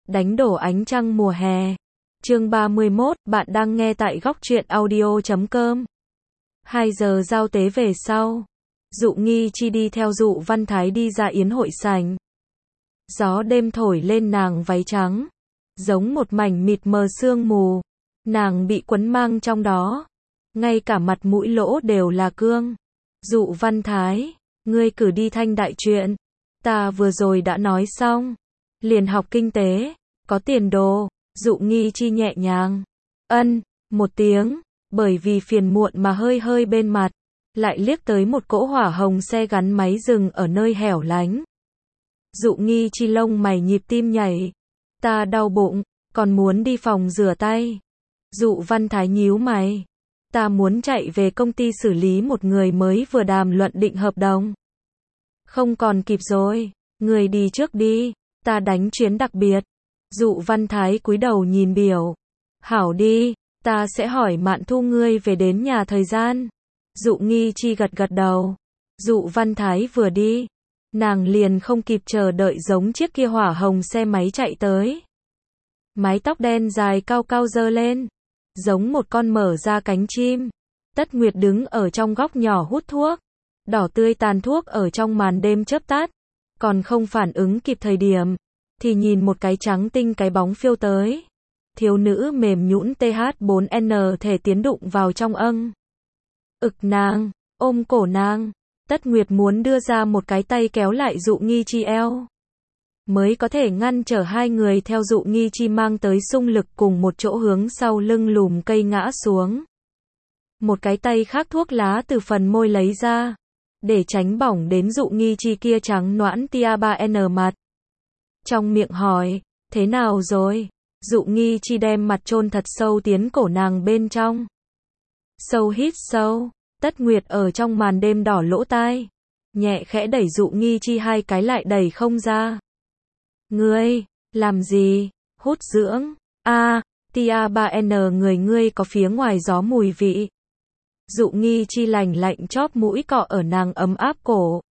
Đánh đổ ánh trăng mùa hè. Chương 31, bạn đang nghe tại góc truyện audio.com. 2 giờ giao tế về sau, Dụ Nghi Chi đi theo Dụ Văn Thái đi ra yến hội sảnh. Gió đêm thổi lên nàng váy trắng, giống một mảnh mịt mờ sương mù. Nàng bị quấn mang trong đó, ngay cả mặt mũi lỗ đều là cương. Dụ Văn Thái, ngươi cử đi thanh đại chuyện, ta vừa rồi đã nói xong, liền học kinh tế, có tiền đồ. Dụ Nghi Chi nhẹ nhàng một tiếng, bởi vì phiền muộn mà hơi hơi bên mặt, lại liếc tới một cỗ hỏa hồng xe gắn máy dừng ở nơi hẻo lánh. Dụ Nghi Chi lông mày nhịp tim nhảy, ta đau bụng, còn muốn đi phòng rửa tay. Dụ Văn Thái nhíu mày, ta muốn chạy về công ty xử lý một người mới vừa đàm luận định hợp đồng. Không còn kịp rồi, người đi trước đi, ta đánh chuyến đặc biệt. Dụ Văn Thái cúi đầu nhìn biểu. Hảo đi, ta sẽ hỏi Mạn Thu ngươi về đến nhà thời gian. Dụ Nghi Chi gật gật đầu. Dụ Văn Thái vừa đi, nàng liền không kịp chờ đợi giống chiếc kia hỏa hồng xe máy chạy tới. Mái tóc đen dài cao cao giơ lên, giống một con mở ra cánh chim. Tất Nguyệt đứng ở trong góc nhỏ hút thuốc. Đỏ tươi tàn thuốc ở trong màn đêm chớp tắt, còn không phản ứng kịp thời điểm, thì nhìn một cái trắng tinh cái bóng phiêu tới. Thiếu nữ mềm nhũn TH4N thể tiến đụng vào trong nàng, ôm cổ nàng. Tất Nguyệt muốn đưa ra một cái tay kéo lại Dụ Nghi Chi eo, mới có thể ngăn trở hai người theo Dụ Nghi Chi mang tới xung lực cùng một chỗ hướng sau lưng lùm cây ngã xuống. Một cái tay khác thuốc lá từ phần môi lấy ra, để tránh bỏng đến Dụ Nghi Chi kia trắng noãn tia 3N mặt. Trong miệng hỏi, thế nào rồi? Dụ Nghi Chi đem mặt chôn thật sâu tiến cổ nàng bên trong. Sâu hít sâu, Tất Nguyệt ở trong màn đêm đỏ lỗ tai, nhẹ khẽ đẩy Dụ Nghi Chi hai cái lại đẩy không ra. Ngươi, làm gì? Hút dưỡng. Tia 3N người ngươi có phía ngoài gió mùi vị. Dụ Nghi Chi lành lạnh chóp mũi cọ ở nàng ấm áp cổ.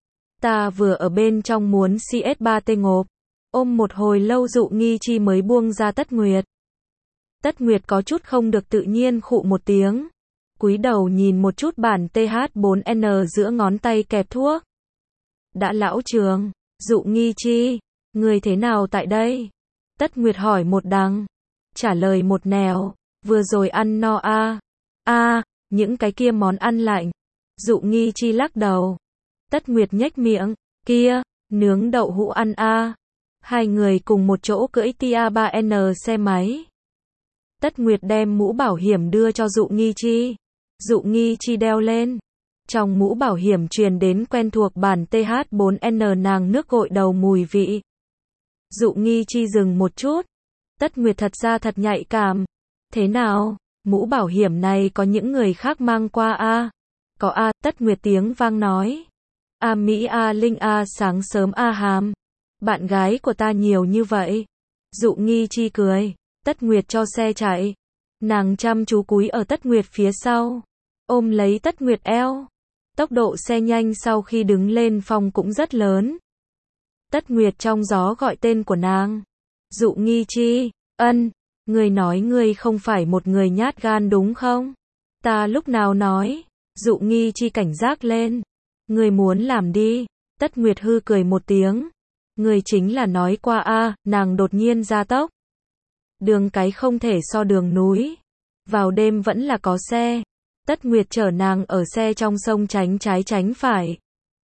Ta vừa ở bên trong muốn CS3T ngộp. Ôm một hồi lâu Dụ Nghi Chi mới buông ra Tất Nguyệt. Tất Nguyệt có chút không được tự nhiên khụ một tiếng, cúi đầu nhìn một chút bản TH4N giữa ngón tay kẹp thuốc. Đã lão trường, Dụ Nghi Chi, người thế nào tại đây? Tất Nguyệt hỏi một đằng, trả lời một nẻo, vừa rồi ăn no những cái kia món ăn lạnh. Dụ Nghi Chi lắc đầu. Tất Nguyệt nhếch miệng, kia, nướng đậu hũ ăn Hai người cùng một chỗ cưỡi tia 3N xe máy. Tất Nguyệt đem mũ bảo hiểm đưa cho Dụ Nghi Chi. Dụ Nghi Chi đeo lên. Trong mũ bảo hiểm truyền đến quen thuộc bản TH4N nàng nước gội đầu mùi vị. Dụ Nghi Chi dừng một chút. Tất Nguyệt thật ra thật nhạy cảm. Thế nào, mũ bảo hiểm này có những người khác mang qua Có Tất Nguyệt tiếng vang nói. Mỹ Linh sáng sớm Hàm. Bạn gái của ta nhiều như vậy. Dụ Nghi Chi cười. Tất Nguyệt cho xe chạy. Nàng chăm chú cúi ở Tất Nguyệt phía sau, ôm lấy Tất Nguyệt eo. Tốc độ xe nhanh sau khi đứng lên phong cũng rất lớn. Tất Nguyệt trong gió gọi tên của nàng. Dụ Nghi Chi, ngươi nói ngươi không phải một người nhát gan đúng không? Ta lúc nào nói? Dụ Nghi Chi cảnh giác lên. Ngươi muốn làm đi. Tất Nguyệt hư cười một tiếng. Ngươi chính là nói qua nàng đột nhiên gia tốc. Đường cái không thể so đường núi. Vào đêm vẫn là có xe. Tất Nguyệt chở nàng ở xe trong sông tránh trái tránh phải.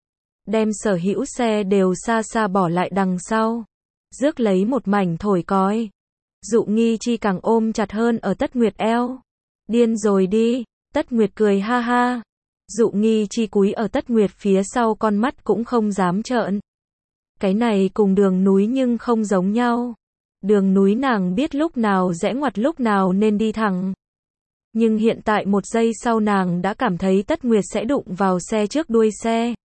Đem sở hữu xe đều xa xa bỏ lại đằng sau. Rước lấy một mảnh thổi còi. Dụ Nghi Chi càng ôm chặt hơn ở Tất Nguyệt eo. Điên rồi đi. Tất Nguyệt cười ha ha. Dụ Nghi Chi cúi ở Tất Nguyệt phía sau, con mắt cũng không dám trợn. Cái này cùng đường núi nhưng không giống nhau. Đường núi nàng biết lúc nào rẽ ngoặt lúc nào nên đi thẳng. Nhưng hiện tại một giây sau nàng đã cảm thấy Tất Nguyệt sẽ đụng vào xe trước đuôi xe.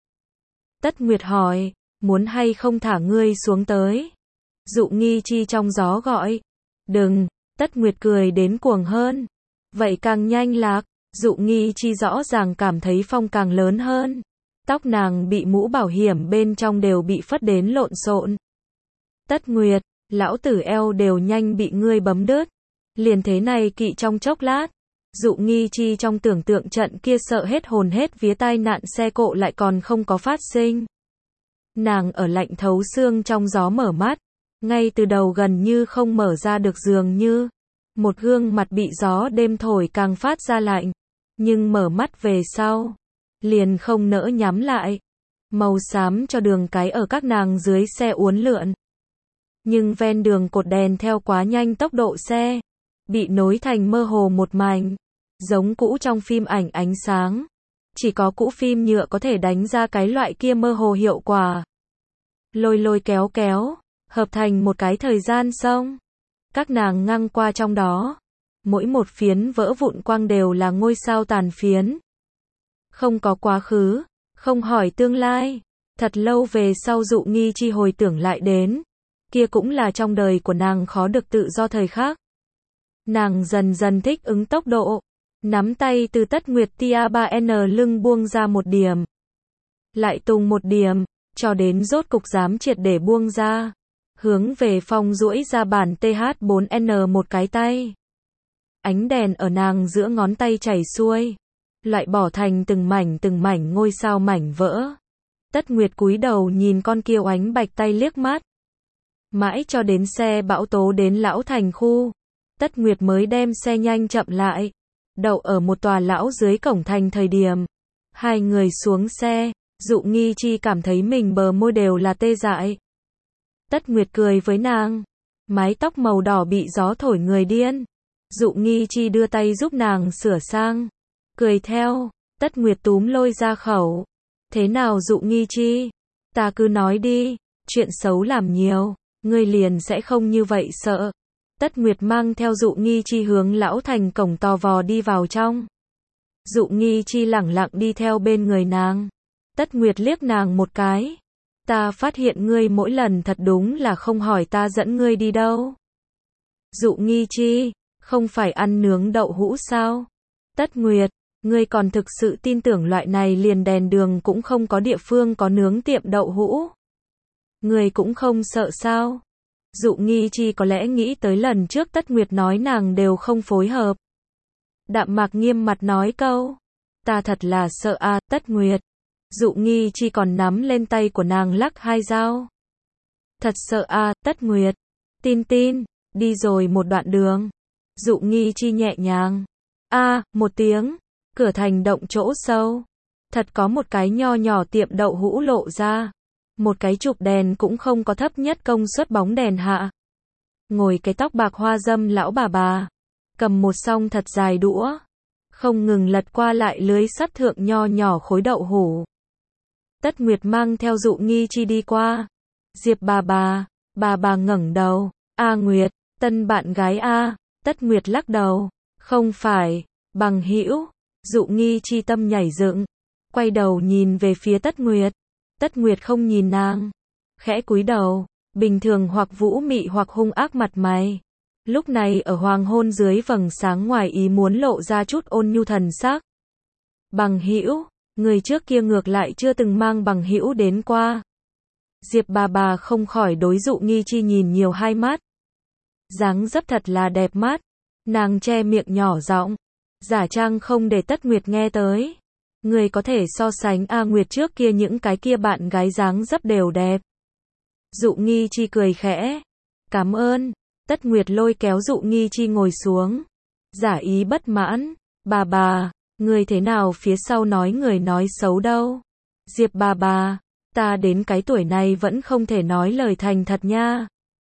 Tất Nguyệt hỏi, muốn hay không thả ngươi xuống tới? Dụ Nghi Chi trong gió gọi, đừng. Tất Nguyệt cười đến cuồng hơn. Vậy càng nhanh lạc. Dụ Nghi Chi rõ ràng cảm thấy phong càng lớn hơn. Tóc nàng bị mũ bảo hiểm bên trong đều bị phất đến lộn xộn. Tất Nguyệt, Lão tử eo đều nhanh bị ngươi bấm đứt. Liền thế này kỵ trong chốc lát. Dụ Nghi Chi trong tưởng tượng trận kia sợ hết hồn hết vía tai nạn xe cộ lại còn không có phát sinh. Nàng ở lạnh thấu xương trong gió mở mắt. Ngay từ đầu gần như không mở ra được dường như. Một gương mặt bị gió đêm thổi càng phát ra lạnh. Nhưng mở mắt về sau. Liền không nỡ nhắm lại. Màu xám cho đường cái ở các nàng dưới xe uốn lượn. Nhưng ven đường cột đèn theo quá nhanh tốc độ xe. Bị nối thành mơ hồ một mảnh. Giống cũ trong phim ảnh ánh sáng. Chỉ có cũ phim nhựa có thể đánh ra cái loại kia mơ hồ hiệu quả. Lôi lôi kéo kéo. Hợp thành một cái thời gian sông. Các nàng ngang qua trong đó. Mỗi một phiến vỡ vụn quang đều là ngôi sao tàn phiến. Không có quá khứ. Không hỏi tương lai. Thật lâu về sau Dụ Nghi Chi hồi tưởng lại đến. Kia cũng là trong đời của nàng khó được tự do thời khắc. Nàng dần dần thích ứng tốc độ. Nắm tay từ Tất Nguyệt tia 3N lưng buông ra một điểm. Lại tung một điểm. Cho đến rốt cục dám triệt để buông ra. Hướng về Phong duỗi ra bản TH4N một cái tay. Ánh đèn ở nàng giữa ngón tay chảy xuôi. Loại bỏ thành từng mảnh ngôi sao mảnh vỡ. Tất Nguyệt cúi đầu nhìn con kia oánh bạch tay liếc mắt. Mãi cho đến xe bão tố đến Lão Thành khu. Tất Nguyệt mới đem xe nhanh chậm lại. Đậu ở một tòa lão dưới cổng thành thời điểm. Hai người xuống xe. Dụ Nghi Chi cảm thấy mình bờ môi đều là tê dại. Tất Nguyệt cười với nàng. Mái tóc màu đỏ bị gió thổi người điên. Dụ Nghi Chi đưa tay giúp nàng sửa sang. Cười theo. Tất Nguyệt túm lôi ra khẩu. Thế nào Dụ Nghi Chi? Ta cứ nói đi. Chuyện xấu làm nhiều. Ngươi liền sẽ không như vậy sợ. Tất Nguyệt mang theo Dụ Nghi Chi hướng Lão Thành cổng tò vò đi vào trong. Dụ Nghi Chi lẳng lặng đi theo bên người nàng. Tất Nguyệt liếc nàng một cái. Ta phát hiện ngươi mỗi lần thật đúng là không hỏi ta dẫn ngươi đi đâu. Dụ Nghi Chi, không phải ăn nướng đậu hũ sao? Tất Nguyệt, ngươi còn thực sự tin tưởng loại này liền đèn đường cũng không có địa phương có nướng tiệm đậu hũ? Ngươi cũng không sợ sao? Dụ Nghi Chi có lẽ nghĩ tới lần trước Tất Nguyệt nói nàng đều không phối hợp. Đạm Mạc nghiêm mặt nói câu. Ta thật là sợ a, Tất Nguyệt. Dụ Nghi Chi còn nắm lên tay của nàng lắc hai dao. Thật sợ a, Tất Nguyệt. Tin tin, đi rồi một đoạn đường. Dụ Nghi Chi nhẹ nhàng. Một tiếng. Cửa thành động chỗ sâu. Thật có một cái nho nhỏ tiệm đậu hũ lộ ra. Một cái chụp đèn cũng không có thấp nhất công suất bóng đèn hạ. Ngồi cái tóc bạc hoa dâm lão bà. Cầm một song thật dài đũa. Không ngừng lật qua lại lưới sắt thượng nho nhỏ khối đậu hũ. Tất Nguyệt mang theo Dụ Nghi Chi đi qua. Diệp bà ngẩng đầu. Nguyệt, tân bạn gái a. Tất Nguyệt lắc đầu. Không phải, bằng hữu. Dụ Nghi Chi tâm nhảy dựng. Quay đầu nhìn về phía Tất Nguyệt. Tất Nguyệt không nhìn nàng. Khẽ cúi đầu. Bình thường hoặc vũ mị hoặc hung ác mặt mày. Lúc này ở hoàng hôn dưới vầng sáng ngoài ý muốn lộ ra chút ôn nhu thần sắc. Bằng hữu. Người trước kia ngược lại chưa từng mang bằng hữu đến qua. Diệp bà không khỏi đối Dụ Nghi Chi nhìn nhiều hai mắt. Dáng dấp thật là đẹp mắt. Nàng che miệng nhỏ giọng. Giả trang không để Tất Nguyệt nghe tới. Người có thể so sánh Nguyệt trước kia những cái kia bạn gái dáng dấp đều đẹp. Dụ Nghi Chi cười khẽ. Cảm ơn. Tất Nguyệt lôi kéo Dụ Nghi Chi ngồi xuống. Giả ý bất mãn. Bà. Người thế nào phía sau nói người nói xấu đâu? Diệp bà, ta đến cái tuổi này vẫn không thể nói lời thành thật nha.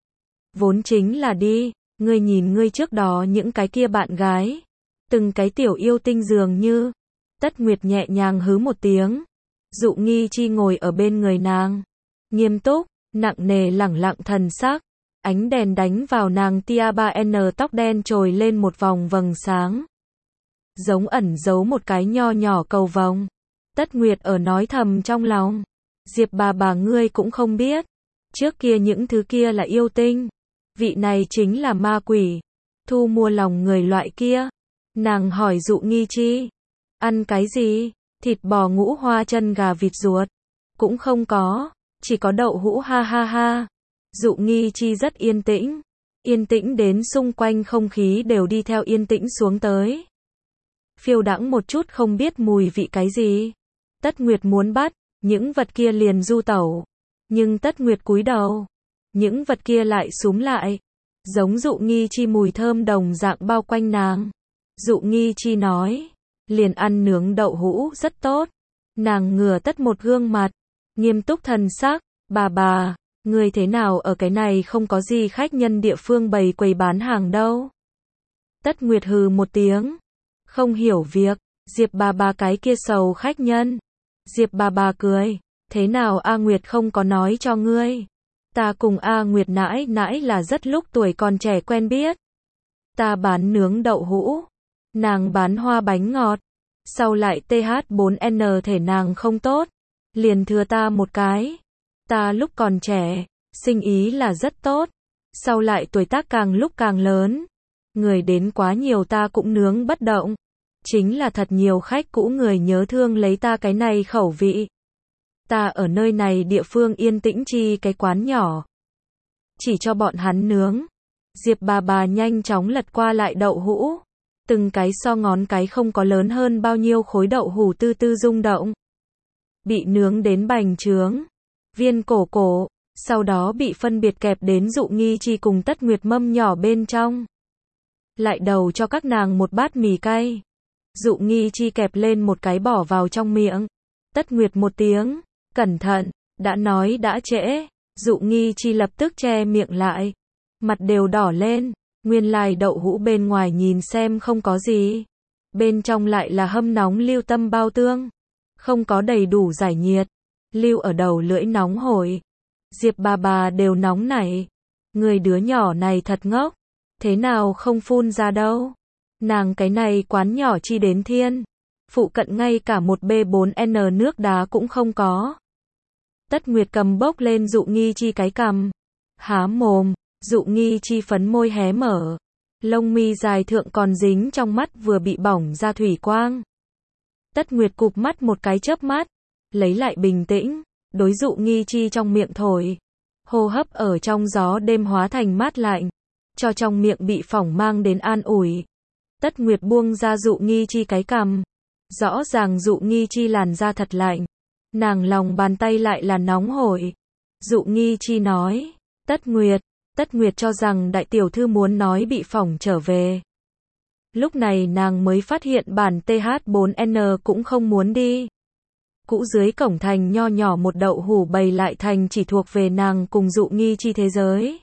Vốn chính là đi, ngươi nhìn ngươi trước đó những cái kia bạn gái. Từng cái tiểu yêu tinh dường như. Tất Nguyệt nhẹ nhàng hứ một tiếng. Dụ Nghi Chi ngồi ở bên người nàng. Nghiêm túc, nặng nề lẳng lặng thần sắc. Ánh đèn đánh vào nàng tia 3N tóc đen trồi lên một vòng vầng sáng. Giống ẩn giấu một cái nho nhỏ cầu vồng. Tất Nguyệt ở nói thầm trong lòng. Diệp bà ngươi cũng không biết. Trước kia những thứ kia là yêu tinh. Vị này chính là ma quỷ. Thu mua lòng người loại kia. Nàng hỏi Dụ Nghi Chi. Ăn cái gì? Thịt bò ngũ hoa chân gà vịt ruột. Cũng không có. Chỉ có đậu hũ ha ha ha. Dụ Nghi Chi rất yên tĩnh. Yên tĩnh đến xung quanh không khí đều đi theo yên tĩnh xuống tới. Phiêu đãng một chút không biết mùi vị cái gì. Tất Nguyệt muốn bắt, những vật kia liền du tẩu. Nhưng Tất Nguyệt cúi đầu. Những vật kia lại xúm lại. Giống Dụ Nghi Chi mùi thơm đồng dạng bao quanh nàng. Dụ Nghi Chi nói. Liền ăn nướng đậu hũ rất tốt. Nàng ngửa Tất một gương mặt. Nghiêm túc thần sắc. Bà, người thế nào ở cái này không có gì khách nhân địa phương bày quầy bán hàng đâu. Tất Nguyệt hừ một tiếng. Không hiểu việc. Diệp bà cái kia sầu khách nhân. Diệp bà cười. Thế nào A Nguyệt không có nói cho ngươi. Ta cùng A Nguyệt nãi nãi là rất lúc tuổi còn trẻ quen biết. Ta bán nướng đậu hũ. Nàng bán hoa bánh ngọt. Sau lại TH4N thể nàng không tốt. Liền thừa ta một cái. Ta lúc còn trẻ, sinh ý là rất tốt. Sau lại tuổi tác càng lúc càng lớn. Người đến quá nhiều ta cũng nướng bất động. Chính là thật nhiều khách cũ người nhớ thương lấy ta cái này khẩu vị. Ta ở nơi này địa phương yên tĩnh chi cái quán nhỏ. Chỉ cho bọn hắn nướng. Diệp bà nhanh chóng lật qua lại đậu hũ. Từng cái so ngón cái không có lớn hơn bao nhiêu khối đậu hũ tư tư rung động. Bị nướng đến bành trướng. Viên cổ. Sau đó bị phân biệt kẹp đến Dụ Nghi Chi cùng Tất Nguyệt mâm nhỏ bên trong. Lại đầu cho các nàng một bát mì cay. Dụ Nghi Chi kẹp lên một cái bỏ vào trong miệng. Tất Nguyệt một tiếng. Cẩn thận, đã nói đã trễ. Dụ Nghi Chi lập tức che miệng lại. Mặt đều đỏ lên. Nguyên lai đậu hũ bên ngoài nhìn xem không có gì. Bên trong lại là hâm nóng lưu tâm bao tương. Không có đầy đủ giải nhiệt. Lưu ở đầu lưỡi nóng hổi. Diệp bà đều nóng nảy. Người đứa nhỏ này thật ngốc. Thế nào không phun ra đâu. Nàng cái này quán nhỏ chi đến thiên. Phụ cận ngay cả một B4N nước đá cũng không có. Tất Nguyệt cầm bốc lên Dụ Nghi Chi cái cằm. Há mồm. Dụ Nghi Chi phấn môi hé mở. Lông mi dài thượng còn dính trong mắt vừa bị bỏng ra thủy quang. Tất Nguyệt cụp mắt một cái chớp mắt. Lấy lại bình tĩnh. Đối Dụ Nghi Chi trong miệng thổi. Hô hấp ở trong gió đêm hóa thành mát lạnh. Cho trong miệng bị phỏng mang đến an ủi. Tất Nguyệt buông ra Dụ Nghi Chi cái cằm. Rõ ràng Dụ Nghi Chi làn da thật lạnh. Nàng lòng bàn tay lại là nóng hổi. Dụ Nghi Chi nói. Tất Nguyệt cho rằng đại tiểu thư muốn nói bị phỏng trở về. Lúc này nàng mới phát hiện bản TH4N cũng không muốn đi. Cũ dưới cổng thành nho nhỏ một đậu hũ bày lại thành chỉ thuộc về nàng cùng Dụ Nghi Chi thế giới.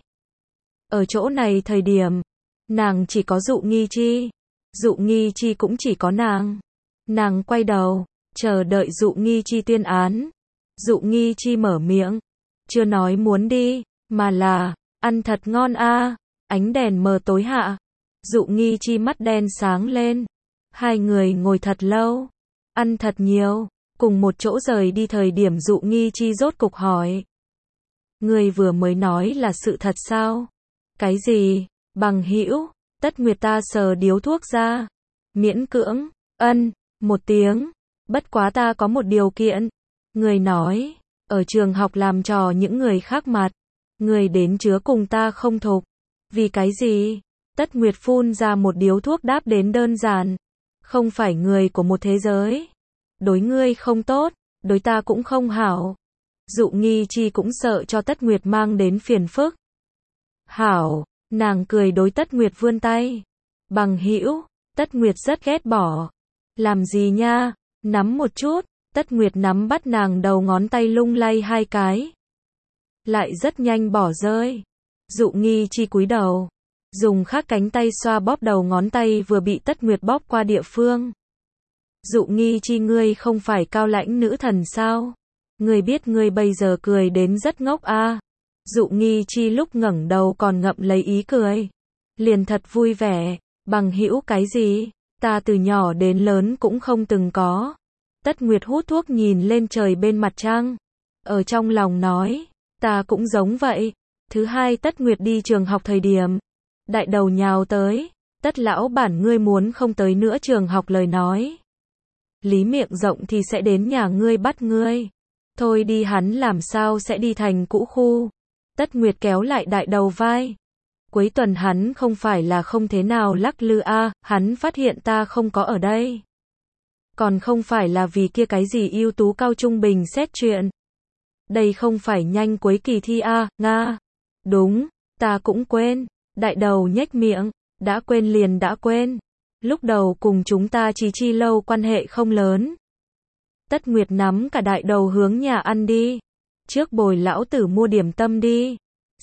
Ở chỗ này thời điểm, nàng chỉ có Dụ Nghi Chi. Dụ Nghi Chi cũng chỉ có nàng. Nàng quay đầu, chờ đợi Dụ Nghi Chi tuyên án. Dụ Nghi Chi mở miệng. Chưa nói muốn đi, mà là, ăn thật ngon a. Ánh đèn mờ tối hạ. Dụ Nghi Chi mắt đen sáng lên. Hai người ngồi thật lâu. Ăn thật nhiều. Cùng một chỗ rời đi thời điểm Dụ Nghi Chi rốt cục hỏi. Người vừa mới nói là sự thật sao? Cái gì? Bằng hữu? Tất Nguyệt ta sờ điếu thuốc ra. Miễn cưỡng. Ân. Một tiếng. Bất quá ta có một điều kiện. Người nói. Ở trường học làm trò những người khác mặt. Người đến chứa cùng ta không thục. Vì cái gì? Tất Nguyệt phun ra một điếu thuốc đáp đến đơn giản. Không phải người của một thế giới. Đối ngươi không tốt, đối ta cũng không hảo. Dụ Nghi Chi cũng sợ cho Tất Nguyệt mang đến phiền phức. Hảo, nàng cười đối Tất Nguyệt vươn tay. Bằng hữu, Tất Nguyệt rất ghét bỏ. Làm gì nha, nắm một chút. Tất Nguyệt nắm bắt nàng đầu ngón tay lung lay hai cái. Lại rất nhanh bỏ rơi. Dụ Nghi Chi cúi đầu. Dùng khác cánh tay xoa bóp đầu ngón tay vừa bị Tất Nguyệt bóp qua địa phương. Dụ Nghi Chi ngươi không phải cao lãnh nữ thần sao? Ngươi biết ngươi bây giờ cười đến rất ngốc a. Dụ Nghi Chi lúc ngẩng đầu còn ngậm lấy ý cười. Liền thật vui vẻ. Bằng hữu cái gì? Ta từ nhỏ đến lớn cũng không từng có. Tất Nguyệt hút thuốc nhìn lên trời bên mặt trăng. Ở trong lòng nói. Ta cũng giống vậy. Thứ hai Tất Nguyệt đi trường học thời điểm. Đại đầu nhào tới. Tất lão bản ngươi muốn không tới nữa trường học lời nói. Lý miệng rộng thì sẽ đến nhà ngươi bắt ngươi. Thôi đi hắn làm sao sẽ đi thành cũ khu. Tất Nguyệt kéo lại đại đầu vai. Cuối tuần hắn không phải là không thế nào lắc lư a, hắn phát hiện ta không có ở đây. Còn không phải là vì kia cái gì ưu tú cao trung bình xét chuyện. Đây không phải nhanh cuối kỳ thi a, Nga. Đúng, ta cũng quên. Đại đầu nhếch miệng, đã quên liền đã quên. Lúc đầu cùng chúng ta chỉ chi lâu quan hệ không lớn. Tất Nguyệt nắm cả đại đầu hướng nhà ăn đi. Trước bồi lão tử mua điểm tâm đi.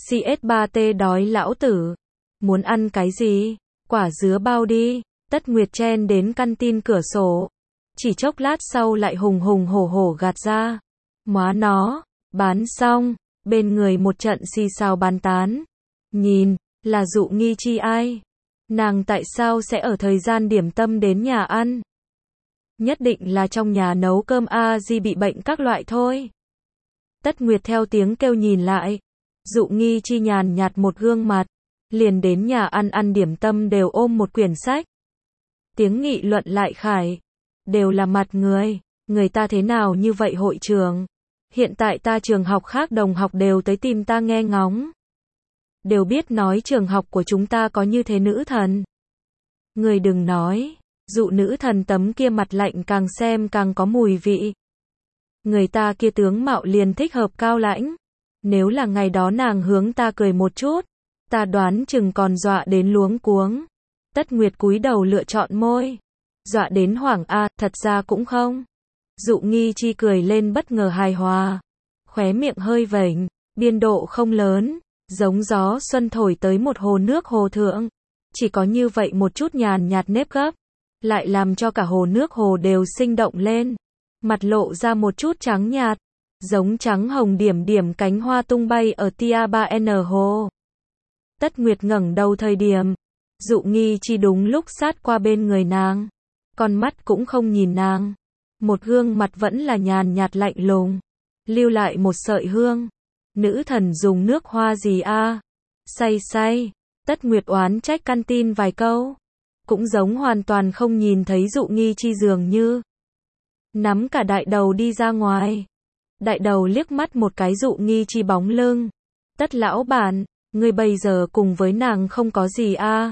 CS3T đói lão tử. Muốn ăn cái gì? Quả dứa bao đi. Tất Nguyệt chen đến căn tin cửa sổ. Chỉ chốc lát sau lại hùng hùng hổ hổ gạt ra. Móa nó, bán xong. Bên người một trận xì xào bàn tán. Nhìn, là Dụ Nghi Chi ai? Nàng tại sao sẽ ở thời gian điểm tâm đến nhà ăn? Nhất định là trong nhà nấu cơm di bị bệnh các loại thôi. Tất Nguyệt theo tiếng kêu nhìn lại. Dụ Nghi Chi nhàn nhạt một gương mặt. Liền đến nhà ăn điểm tâm đều ôm một quyển sách. Tiếng nghị luận lại khải. Đều là mặt người ta thế nào như vậy hội trường. Hiện tại ta trường học khác đồng học đều tới tìm ta nghe ngóng. Đều biết nói trường học của chúng ta có như thế nữ thần. Người đừng nói, Dụ nữ thần tấm kia mặt lạnh càng xem càng có mùi vị. Người ta kia tướng mạo liền thích hợp cao lãnh. Nếu là ngày đó nàng hướng ta cười một chút, ta đoán chừng còn dọa đến luống cuống. Tất Nguyệt cúi đầu lựa chọn môi. Dọa đến hoảng thật ra cũng không. Dụ Nghi Chi cười lên bất ngờ hài hòa. Khóe miệng hơi vểnh, biên độ không lớn, giống gió xuân thổi tới một hồ nước hồ thượng. Chỉ có như vậy một chút nhàn nhạt nếp gấp, lại làm cho cả hồ nước hồ đều sinh động lên. Mặt lộ ra một chút trắng nhạt, giống trắng hồng điểm điểm cánh hoa tung bay ở tia 3N hồ. Tất Nguyệt ngẩng đầu thời điểm, Dụ Nghi Chi đúng lúc sát qua bên người nàng. Con mắt cũng không nhìn nàng. Một gương mặt vẫn là nhàn nhạt lạnh lùng. Lưu lại một sợi hương. Nữ thần dùng nước hoa gì say. Tất Nguyệt oán trách căn tin vài câu. Cũng giống hoàn toàn không nhìn thấy Dụ Nghi Chi dường như. Nắm cả đại đầu đi ra ngoài. Đại đầu liếc mắt một cái Dụ Nghi Chi bóng lưng. Tất lão bản, ngươi bây giờ cùng với nàng không có gì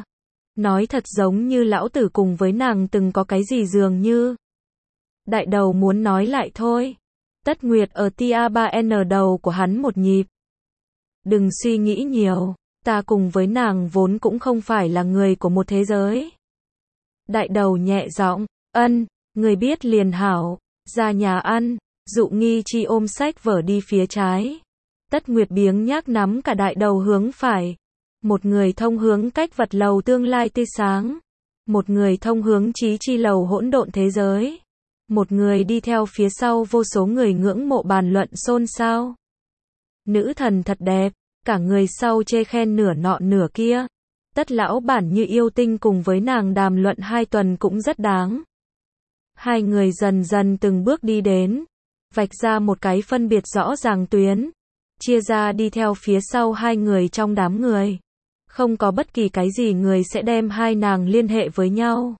Nói thật giống như lão tử cùng với nàng từng có cái gì dường như. Đại đầu muốn nói lại thôi. Tất Nguyệt ở tia 3N đầu của hắn một nhịp. Đừng suy nghĩ nhiều, ta cùng với nàng vốn cũng không phải là người của một thế giới. Đại đầu nhẹ giọng, người biết liền hảo. Ra nhà ăn, Dụ Nghi Chi ôm sách vở đi phía trái. Tất Nguyệt biếng nhác nắm cả đại đầu hướng phải. Một người thông hướng cách vật lầu tương lai tươi sáng. Một người thông hướng trí chi lầu hỗn độn thế giới. Một người đi theo phía sau vô số người ngưỡng mộ bàn luận xôn xao. Nữ thần thật đẹp, cả người sau chê khen nửa nọ nửa kia. Tất lão bản như yêu tinh cùng với nàng đàm luận 2 tuần cũng rất đáng. Hai người dần dần từng bước đi đến. Vạch ra một cái phân biệt rõ ràng tuyến. Chia ra đi theo phía sau hai người trong đám người. Không có bất kỳ cái gì người sẽ đem hai nàng liên hệ với nhau.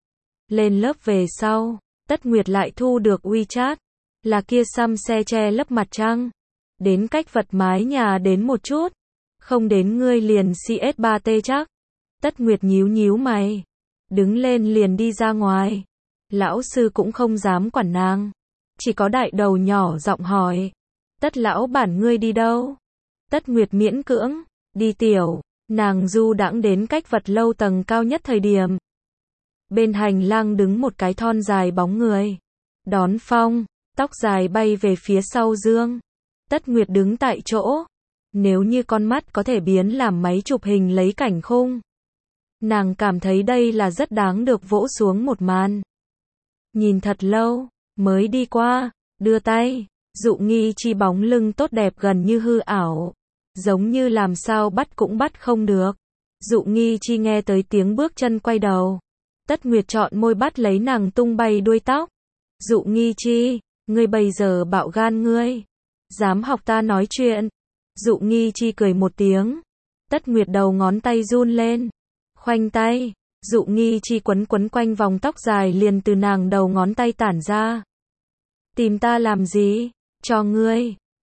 Lên lớp về sau, Tất Nguyệt lại thu được WeChat. Là kia xăm xe che lấp mặt trăng. Đến cách vật mái nhà đến một chút. Không đến ngươi liền CS3T chắc. Tất Nguyệt nhíu mày. Đứng lên liền đi ra ngoài. Lão sư cũng không dám quản nàng. Chỉ có đại đầu nhỏ giọng hỏi. Tất lão bản ngươi đi đâu? Tất Nguyệt miễn cưỡng. Đi tiểu. Nàng du đãng đến cách vật lâu tầng cao nhất thời điểm. Bên hành lang đứng một cái thon dài bóng người. Đón phong, tóc dài bay về phía sau dương. Tất Nguyệt đứng tại chỗ. Nếu như con mắt có thể biến làm máy chụp hình lấy cảnh khung. Nàng cảm thấy đây là rất đáng được vỗ xuống một màn. Nhìn thật lâu, mới đi qua, đưa tay. Dụ Nghi Chi bóng lưng tốt đẹp gần như hư ảo. Giống như làm sao bắt cũng bắt không được. Dụ Nghi Chi nghe tới tiếng bước chân quay đầu. Tất Nguyệt chọn môi bắt lấy nàng tung bay đuôi tóc. Dụ Nghi Chi, ngươi bây giờ bạo gan ngươi. Dám học ta nói chuyện. Dụ Nghi Chi cười một tiếng. Tất Nguyệt đầu ngón tay run lên. Khoanh tay. Dụ Nghi Chi quấn quanh vòng tóc dài liền từ nàng đầu ngón tay tản ra. Tìm ta làm gì? Cho ngươi.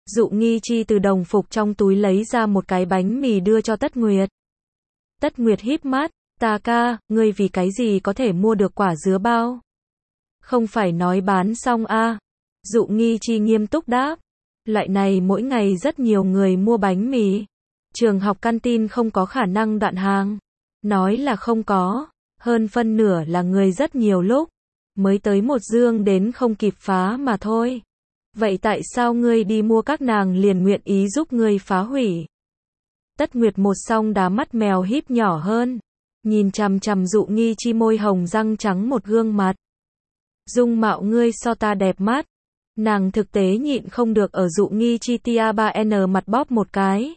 Dụ Nghi Chi từ đồng phục trong túi lấy ra một cái bánh mì đưa cho Tất Nguyệt. Tất Nguyệt híp mắt, ta ca, ngươi vì cái gì có thể mua được quả dứa bao? Không phải nói bán xong à? Dụ Nghi Chi nghiêm túc đáp. Loại này mỗi ngày rất nhiều người mua bánh mì. Trường học canteen không có khả năng đoạn hàng. Nói là không có. Hơn phân nửa là người rất nhiều lúc. Mới tới một dương đến không kịp phá mà thôi. Vậy tại sao ngươi đi mua các nàng liền nguyện ý giúp ngươi phá hủy? Tất Nguyệt một song đá mắt mèo híp nhỏ hơn. Nhìn chằm chằm Dụ Nghi Chi môi hồng răng trắng một gương mặt. Dung mạo ngươi so ta đẹp mắt. Nàng thực tế nhịn không được ở Dụ Nghi Chi tia 3N mặt bóp một cái.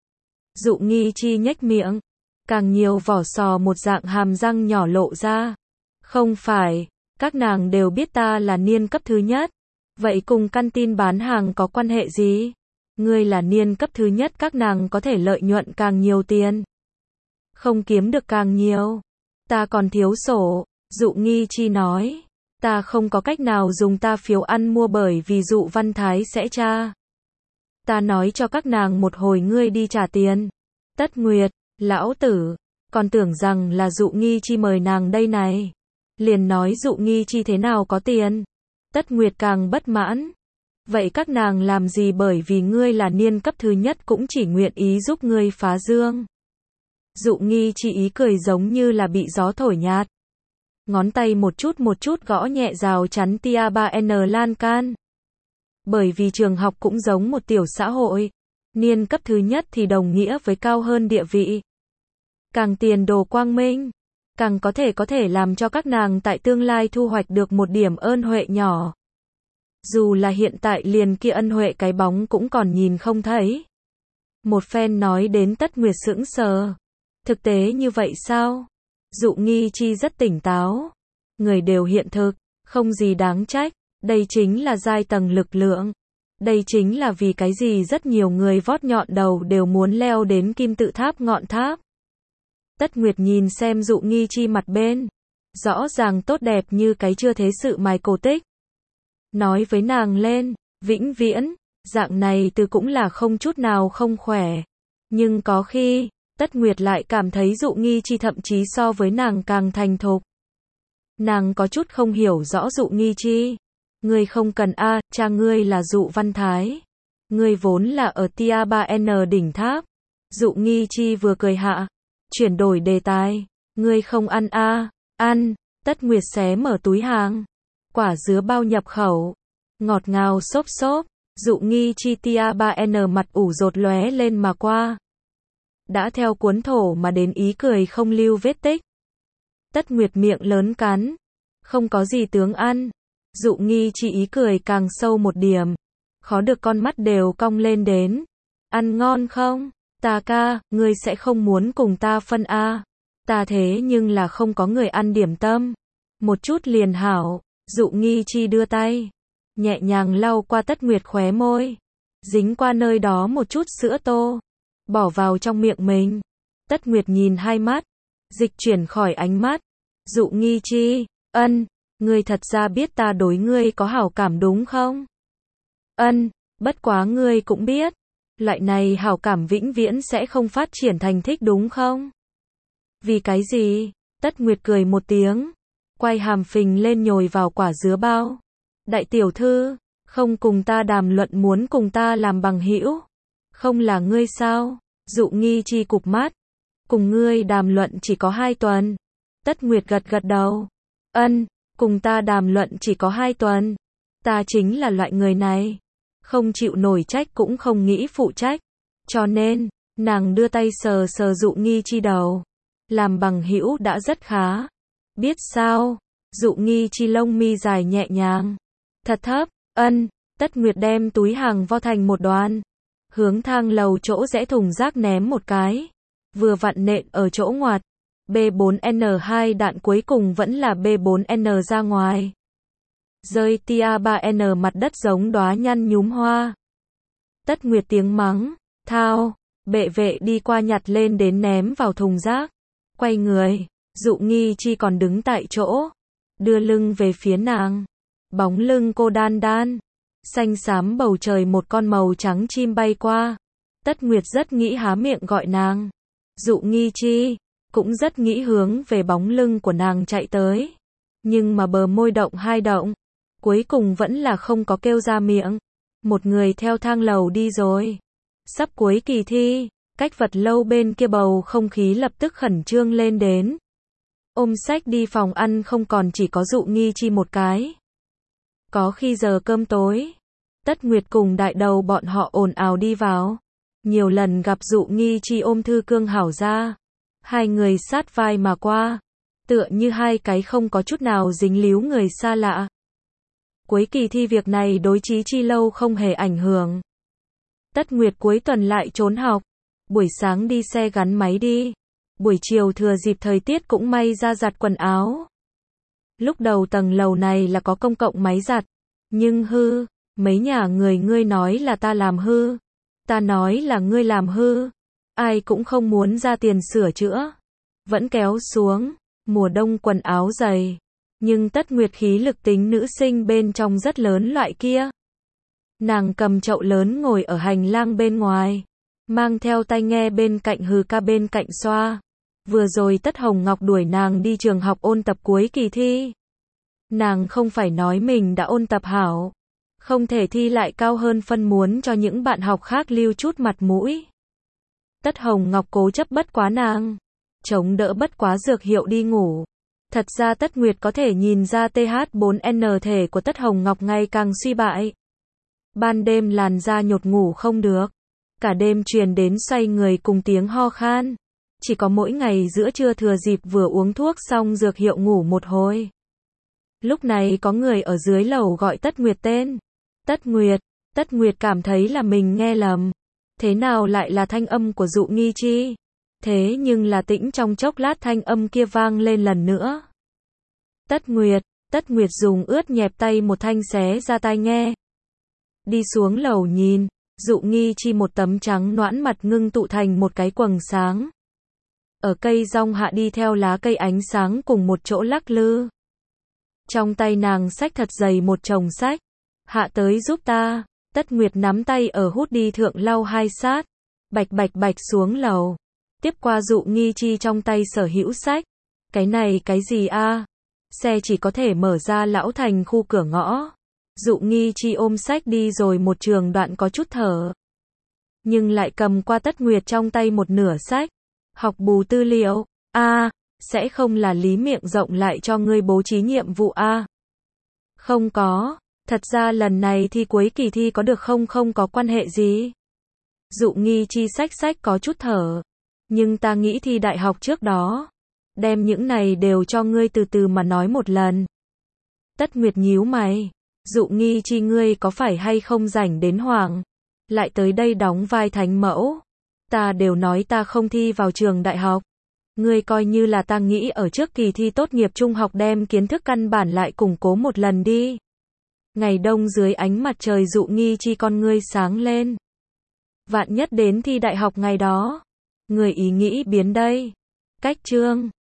Dụ Nghi Chi nhếch miệng. Càng nhiều vỏ sò một dạng hàm răng nhỏ lộ ra. Không phải, các nàng đều biết ta là niên cấp thứ nhất. Vậy cùng canteen bán hàng có quan hệ gì? Ngươi là niên cấp thứ nhất, các nàng có thể lợi nhuận càng nhiều tiền. Không kiếm được càng nhiều. Ta còn thiếu sổ, Dụ Nghi Chi nói. Ta không có cách nào dùng ta phiếu ăn mua bởi vì Dụ Văn Thái sẽ tra. Ta nói cho các nàng một hồi ngươi đi trả tiền. Tất Nguyệt, lão tử, còn tưởng rằng là Dụ Nghi Chi mời nàng đây này. Liền nói Dụ Nghi Chi thế nào có tiền. Tất Nguyệt càng bất mãn. Vậy các nàng làm gì bởi vì ngươi là niên cấp thứ nhất cũng chỉ nguyện ý giúp ngươi phá dương. Dụ Nghi Chi ý cười giống như là bị gió thổi nhạt. Ngón tay một chút gõ nhẹ rào chắn tia 3N lan can. Bởi vì trường học cũng giống một tiểu xã hội. Niên cấp thứ nhất thì đồng nghĩa với cao hơn địa vị. Càng tiền đồ quang minh. Càng có thể làm cho các nàng tại tương lai thu hoạch được một điểm ơn huệ nhỏ. Dù là hiện tại liền kia ân huệ cái bóng cũng còn nhìn không thấy. Một phen nói đến Tất Nguyệt sững sờ. Thực tế như vậy sao? Dụ Nghi Chi rất tỉnh táo. Người đều hiện thực, không gì đáng trách. Đây chính là giai tầng lực lượng. Đây chính là vì cái gì rất nhiều người vót nhọn đầu đều muốn leo đến kim tự tháp ngọn tháp. Tất Nguyệt nhìn xem Dụ Nghi Chi mặt bên. Rõ ràng tốt đẹp như cái chưa thế sự mài cổ tích. Nói với nàng lên, vĩnh viễn, dạng này từ cũng là không chút nào không khỏe. Nhưng có khi, Tất Nguyệt lại cảm thấy Dụ Nghi Chi thậm chí so với nàng càng thành thục. Nàng có chút không hiểu rõ Dụ Nghi Chi. Ngươi không cần a, cha ngươi là Dụ Văn Thái. Ngươi vốn là ở tia 3N đỉnh tháp. Dụ Nghi Chi vừa cười hạ. Chuyển đổi đề tài. Ngươi không ăn a? Ăn. Tất Nguyệt xé mở túi hàng. Quả dứa bao nhập khẩu. Ngọt ngào xốp xốp. Dụ Nghi Chi tia 3N mặt ủ rột lóe lên mà qua. Đã theo cuốn thổ mà đến ý cười không lưu vết tích. Tất Nguyệt miệng lớn cắn. Không có gì tướng ăn. Dụ Nghi Chi ý cười càng sâu một điểm. Khó được con mắt đều cong lên đến. Ăn ngon không? Ta ca, ngươi sẽ không muốn cùng ta phân a? Ta thế nhưng là không có người ăn điểm tâm. Một chút liền hảo. Dụ Nghi Chi đưa tay. Nhẹ nhàng lau qua Tất Nguyệt khóe môi. Dính qua nơi đó một chút sữa tô. Bỏ vào trong miệng mình. Tất Nguyệt nhìn hai mắt. Dịch chuyển khỏi ánh mắt. Dụ Nghi Chi, ân, ngươi thật ra biết ta đối ngươi có hảo cảm đúng không? Ân, bất quá ngươi cũng biết. Loại này hảo cảm vĩnh viễn sẽ không phát triển thành thích đúng không? Vì cái gì? Tất Nguyệt cười một tiếng. Quay hàm phình lên nhồi vào quả dứa bao. Đại tiểu thư, không cùng ta đàm luận muốn cùng ta làm bằng hữu. Không là ngươi sao? Dụ Nghi Chi cụp mắt. Cùng ngươi đàm luận chỉ có 2 tuần. Tất Nguyệt gật gật đầu. Ân, cùng ta đàm luận chỉ có 2 tuần. Ta chính là loại người này. Không chịu nổi trách cũng không nghĩ phụ trách. Cho nên, nàng đưa tay sờ sờ Dụ Nghi Chi đầu. Làm bằng hữu đã rất khá. Biết sao? Dụ Nghi Chi lông mi dài nhẹ nhàng. Thật thấp, ân. Tất Nguyệt đem túi hàng vo thành một đoàn. Hướng thang lầu chỗ rẽ thùng rác ném một cái. Vừa vặn nện ở chỗ ngoặt. B4N2 đạn cuối cùng vẫn là B4N ra ngoài. Rơi tia 3N mặt đất giống đóa nhăn nhúm hoa. Tất Nguyệt tiếng mắng. Thao. Bệ vệ đi qua nhặt lên đến ném vào thùng rác. Quay người. Dụ Nghi Chi còn đứng tại chỗ. Đưa lưng về phía nàng. Bóng lưng cô đan đan. Xanh xám bầu trời một con màu trắng chim bay qua. Tất Nguyệt rất nghĩ há miệng gọi nàng. Dụ Nghi Chi cũng rất nghĩ hướng về bóng lưng của nàng chạy tới. Nhưng mà bờ môi động hai động. Cuối cùng vẫn là không có kêu ra miệng. Một người theo thang lầu đi rồi. Sắp cuối kỳ thi, cách vật lâu bên kia bầu không khí lập tức khẩn trương lên đến. Ôm sách đi phòng ăn không còn chỉ có Dụ Nghi Chi một cái. Có khi giờ cơm tối, Tất Nguyệt cùng đại đầu bọn họ ồn ào đi vào. Nhiều lần gặp Dụ Nghi Chi ôm Thư Cương Hảo ra. Hai người sát vai mà qua. Tựa như hai cái không có chút nào dính líu người xa lạ. Cuối kỳ thi việc này đối Chí Chi lâu không hề ảnh hưởng. Tất Nguyệt cuối tuần lại trốn học. Buổi sáng đi xe gắn máy đi. Buổi chiều thừa dịp thời tiết cũng may ra giặt quần áo. Lúc đầu tầng lầu này là có công cộng máy giặt. Nhưng hư. Mấy nhà người ngươi nói là ta làm hư. Ta nói là ngươi làm hư. Ai cũng không muốn ra tiền sửa chữa. Vẫn kéo xuống. Mùa đông quần áo dày. Nhưng Tất Nguyệt khí lực tính nữ sinh bên trong rất lớn loại kia. Nàng cầm chậu lớn ngồi ở hành lang bên ngoài. Mang theo tai nghe bên cạnh hừ ca bên cạnh xoa. Vừa rồi Tất Hồng Ngọc đuổi nàng đi trường học ôn tập cuối kỳ thi. Nàng không phải nói mình đã ôn tập hảo. Không thể thi lại cao hơn phân muốn cho những bạn học khác lưu chút mặt mũi. Tất Hồng Ngọc cố chấp bất quá nàng. Chống đỡ bất quá dược hiệu đi ngủ. Thật ra Tất Nguyệt có thể nhìn ra TH4N thể của Tất Hồng Ngọc ngày càng suy bại. Ban đêm làn da nhột ngủ không được. Cả đêm truyền đến xoay người cùng tiếng ho khan. Chỉ có mỗi ngày giữa trưa thừa dịp vừa uống thuốc xong dược hiệu ngủ một hồi. Lúc này có người ở dưới lầu gọi Tất Nguyệt tên. Tất Nguyệt cảm thấy là mình nghe lầm. Thế nào lại là thanh âm của Dụ Nghi Chi? Thế nhưng là tĩnh trong chốc lát thanh âm kia vang lên lần nữa. Tất Nguyệt dùng ướt nhẹp tay một thanh xé ra tai nghe. Đi xuống lầu nhìn, Dụ Nghi Chi một tấm trắng nõn mặt ngưng tụ thành một cái quầng sáng. Ở cây rong hạ đi theo lá cây ánh sáng cùng một chỗ lắc lư. Trong tay nàng xách thật dày một chồng sách. Hạ tới giúp ta. Tất Nguyệt nắm tay ở hút đi thượng lau hai sát. Bạch bạch bạch xuống lầu. Tiếp qua Dụ Nghi Chi trong tay sở hữu sách. Cái này cái gì a? Xe chỉ có thể mở ra Lão Thành khu cửa ngõ. Dụ Nghi Chi ôm sách đi rồi một trường đoạn có chút thở. Nhưng lại cầm qua Tất Nguyệt trong tay một nửa sách. Học bù tư liệu. Sẽ không là Lý miệng rộng lại cho ngươi bố trí nhiệm vụ a? Không có. Thật ra lần này thi cuối kỳ thi có được không có quan hệ gì. Dụ Nghi Chi sách có chút thở. Nhưng ta nghĩ thi đại học trước đó. Đem những này đều cho ngươi từ từ mà nói một lần. Tất Nguyệt nhíu mày. Dụ Nghi Chi ngươi có phải hay không rảnh đến hoảng. Lại tới đây đóng vai thánh mẫu. Ta đều nói ta không thi vào trường đại học. Ngươi coi như là ta nghĩ ở trước kỳ thi tốt nghiệp trung học đem kiến thức căn bản lại củng cố một lần đi. Ngày đông dưới ánh mặt trời Dụ Nghi Chi con ngươi sáng lên. Vạn nhất đến thi đại học ngày đó. Người ý nghĩ biến đây. Cách chương